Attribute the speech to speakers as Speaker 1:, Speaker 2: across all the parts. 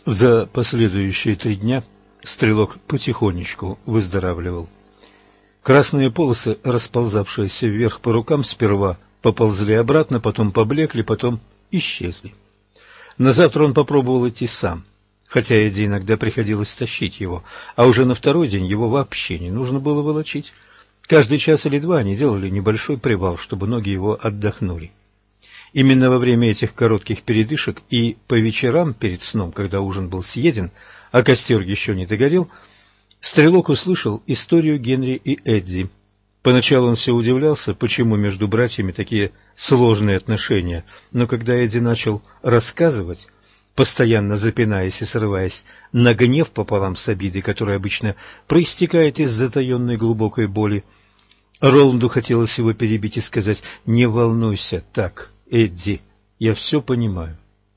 Speaker 1: За последующие 3 дня стрелок потихонечку выздоравливал. Красные полосы, расползавшиеся вверх по рукам, сперва поползли обратно, потом поблекли, потом исчезли. На завтра он попробовал идти сам, хотя Эдди иногда приходилось тащить его, а уже на второй день его вообще не нужно было волочить. Каждый час или два они делали небольшой привал, чтобы ноги его отдохнули. Именно во время этих коротких передышек и по вечерам перед сном, когда ужин был съеден, а костер еще не догорел, стрелок услышал историю Генри и Эдди. Поначалу он все удивлялся, почему между братьями такие сложные отношения, но когда Эдди начал рассказывать, постоянно запинаясь и срываясь на гнев пополам с обидой, которая обычно проистекает из затаенной глубокой боли, Роланду хотелось его перебить и сказать: «Не волнуйся так, Эдди, я все понимаю».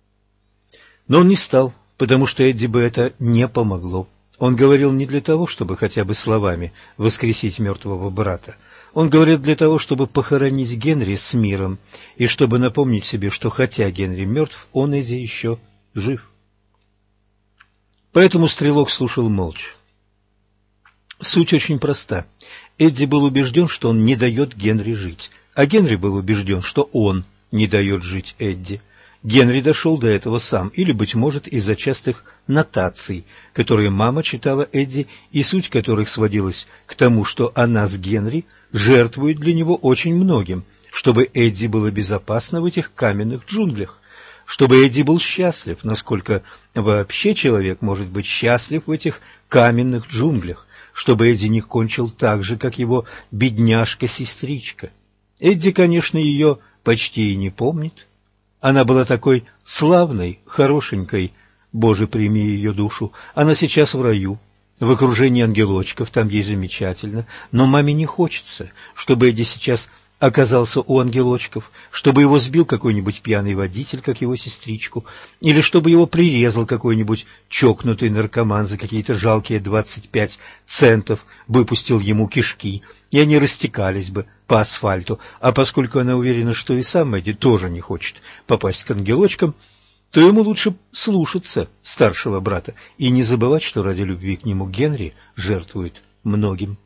Speaker 1: Но он не стал, потому что Эдди бы это не помогло. Он говорил не для того, чтобы хотя бы словами воскресить мертвого брата. Он говорил для того, чтобы похоронить Генри с миром, и чтобы напомнить себе, что хотя Генри мертв, он, Эдди, еще жив. Поэтому стрелок слушал молча. Суть очень проста. Эдди был убежден, что он не дает Генри жить, а Генри был убежден, что он не дает жить Эдди. Генри дошел до этого сам, или, быть может, из-за частых нотаций, которые мама читала Эдди, и суть которых сводилась к тому, что она с Генри жертвует для него очень многим, чтобы Эдди было безопасно в этих каменных джунглях, чтобы Эдди был счастлив, насколько вообще человек может быть счастлив в этих каменных джунглях, чтобы Эдди не кончил так же, как его бедняжка-сестричка. Эдди, конечно, ее почти и не помнит. Она была такой славной, хорошенькой, Боже, прими ее душу. Она сейчас в раю, в окружении ангелочков, там ей замечательно. Но маме не хочется, чтобы Эдди сейчас оказался у ангелочков, чтобы его сбил какой-нибудь пьяный водитель, как его сестричку, или чтобы его прирезал какой-нибудь чокнутый наркоман за какие-то жалкие 25 центов, выпустил ему кишки, и они растекались бы по асфальту. А поскольку она уверена, что и сам Эдди тоже не хочет попасть к ангелочкам, то ему лучше слушаться старшего брата и не забывать, что ради любви к нему Генри жертвует многим.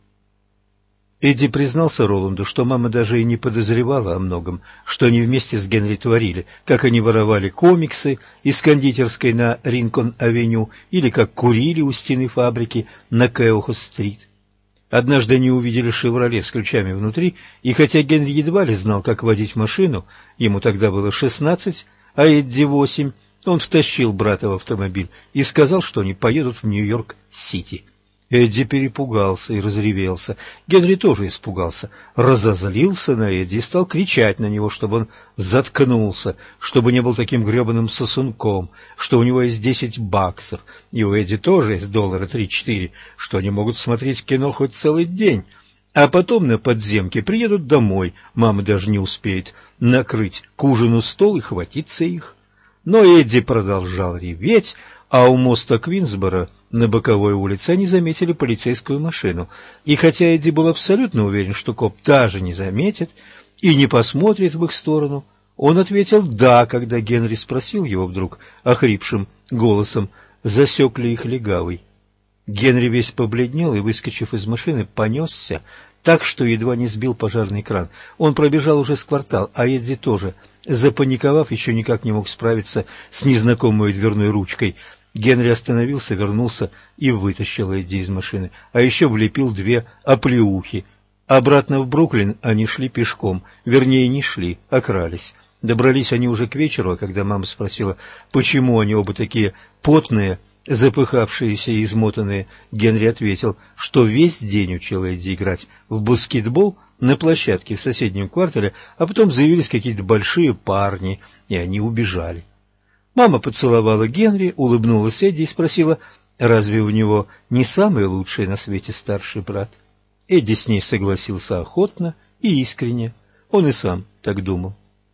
Speaker 1: Эдди признался Роланду, что мама даже и не подозревала о многом, что они вместе с Генри творили, как они воровали комиксы из кондитерской на Ринкон-авеню или как курили у стены фабрики на Кеохо-стрит. Однажды они увидели «Шевроле» с ключами внутри, и хотя Генри едва ли знал, как водить машину, ему тогда было 16, а Эдди 8, он втащил брата в автомобиль и сказал, что они поедут в Нью-Йорк-Сити. Эдди перепугался и разревелся. Генри тоже испугался, разозлился на Эдди и стал кричать на него, чтобы он заткнулся, чтобы не был таким гребаным сосунком, что у него есть $10, и у Эдди тоже есть $3-4, что они могут смотреть кино хоть целый день. А потом на подземке приедут домой, мама даже не успеет накрыть к ужину стол и хватиться их. Но Эдди продолжал реветь, а у моста Квинсборо на боковой улице они заметили полицейскую машину. И хотя Эдди был абсолютно уверен, что коп даже не заметит и не посмотрит в их сторону, он ответил «да», когда Генри спросил его вдруг охрипшим голосом, засек ли их легавый. Генри весь побледнел и, выскочив из машины, понесся так, что едва не сбил пожарный кран. Он пробежал уже с квартал, а Эдди тоже, запаниковав, еще никак не мог справиться с незнакомой дверной ручкой. Генри остановился, вернулся и вытащил Эдди из машины, а еще влепил 2 оплеухи. Обратно в Бруклин они шли пешком, вернее, не шли, а крались. Добрались они уже к вечеру, а когда мама спросила, почему они оба такие потные, запыхавшиеся и измотанные, Генри ответил, что весь день учил Эдди играть в баскетбол на площадке в соседнем квартале, а потом заявились какие-то большие парни, и они убежали. Мама поцеловала Генри, улыбнулась Эдди и спросила, разве у него не самый лучший на свете старший брат? Эдди с ней согласился охотно и искренне. Он и сам так думал.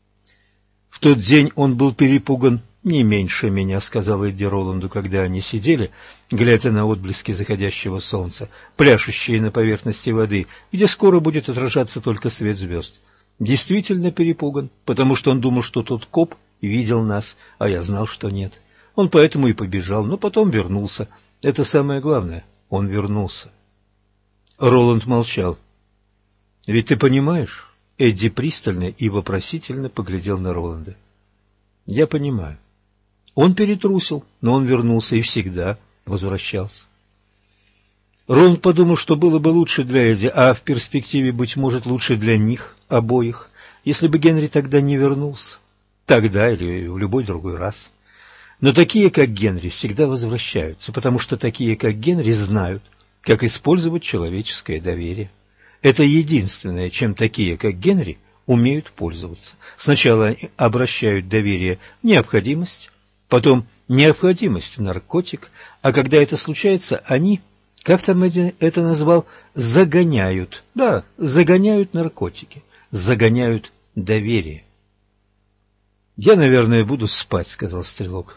Speaker 1: В тот день он был перепуган не меньше меня, сказал Эдди Роланду, когда они сидели, глядя на отблески заходящего солнца, пляшущие на поверхности воды, где скоро будет отражаться только свет звезд. Действительно перепуган, потому что он думал, что тот коп видел нас, а я знал, что нет. Он поэтому и побежал, но потом вернулся. Это самое главное. Он вернулся. Роланд молчал. «Ведь ты понимаешь?» Эдди пристально и вопросительно поглядел на Роланда. «Я понимаю. Он перетрусил, но он вернулся и всегда возвращался». Роланд подумал, что было бы лучше для Эдди, а в перспективе, быть может, лучше для них обоих, если бы Генри тогда не вернулся. Тогда или в любой другой раз. Но такие, как Генри, всегда возвращаются, потому что такие, как Генри, знают, как использовать человеческое доверие. Это единственное, чем такие, как Генри, умеют пользоваться. Сначала они обращают доверие в необходимость, потом необходимость в наркотик, а когда это случается, они, как там Эдди это назвал, загоняют, загоняют наркотики, загоняют доверие. «Я, наверное, буду спать», — сказал Стрелок.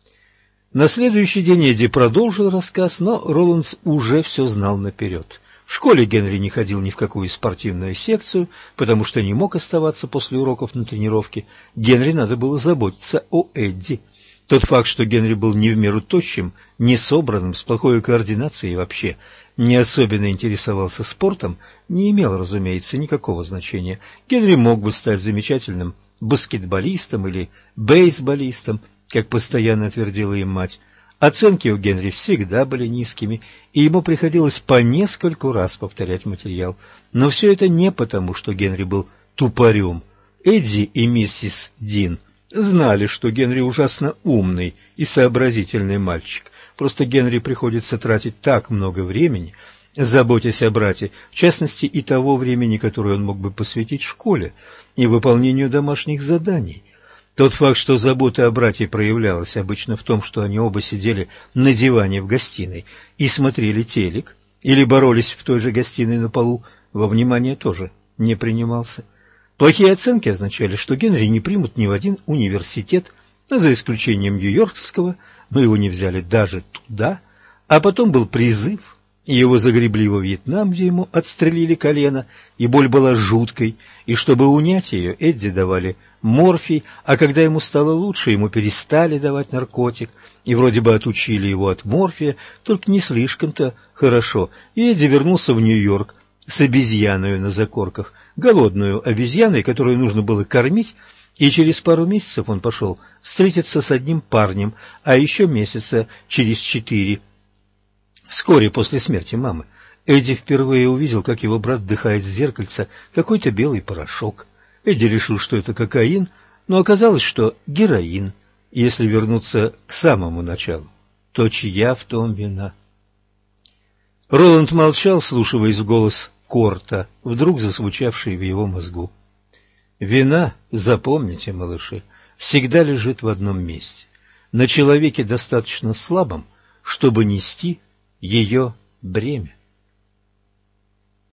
Speaker 1: На следующий день Эдди продолжил рассказ, но Роланд уже все знал наперед. В школе Генри не ходил ни в какую спортивную секцию, потому что не мог оставаться после уроков на тренировке. Генри надо было заботиться о Эдди. Тот факт, что Генри был не в меру тощим, несобранным, с плохой координацией и вообще не особенно интересовался спортом, не имел, разумеется, никакого значения. Генри мог бы стать замечательным баскетболистом или бейсболистом, как постоянно твердила им мать. Оценки у Генри всегда были низкими, и ему приходилось по нескольку раз повторять материал. Но все это не потому, что Генри был тупорем. Эдди и миссис Дин знали, что Генри ужасно умный и сообразительный мальчик. Просто Генри приходится тратить так много времени, заботясь о брате, в частности и того времени, которое он мог бы посвятить школе и выполнению домашних заданий. Тот факт, что забота о брате проявлялась обычно в том, что они оба сидели на диване в гостиной и смотрели телек, или боролись в той же гостиной на полу, во внимание тоже не принимался. Плохие оценки означали, что Генри не примут ни в один университет, за исключением Нью-Йоркского, но его не взяли даже туда, а потом был призыв, и его загребли во Вьетнам, где ему отстрелили колено, и боль была жуткой, и чтобы унять ее, Эдди давали морфий, а когда ему стало лучше, ему перестали давать наркотик, и вроде бы отучили его от морфия, только не слишком-то хорошо, и Эдди вернулся в Нью-Йорк с обезьяною на закорках, голодную обезьяной, которую нужно было кормить, и через пару месяцев он пошел встретиться с одним парнем, а еще месяца через 4, вскоре после смерти мамы, Эдди впервые увидел, как его брат вдыхает с зеркальца какой-то белый порошок. Эдди решил, что это кокаин, но оказалось, что героин. Если вернуться к самому началу, то чья в том вина? Роланд молчал, вслушиваясь в голос Корта, вдруг зазвучавший в его мозгу. Вина, запомните, малыши, всегда лежит в одном месте. На человеке достаточно слабом, чтобы нести ее бремя.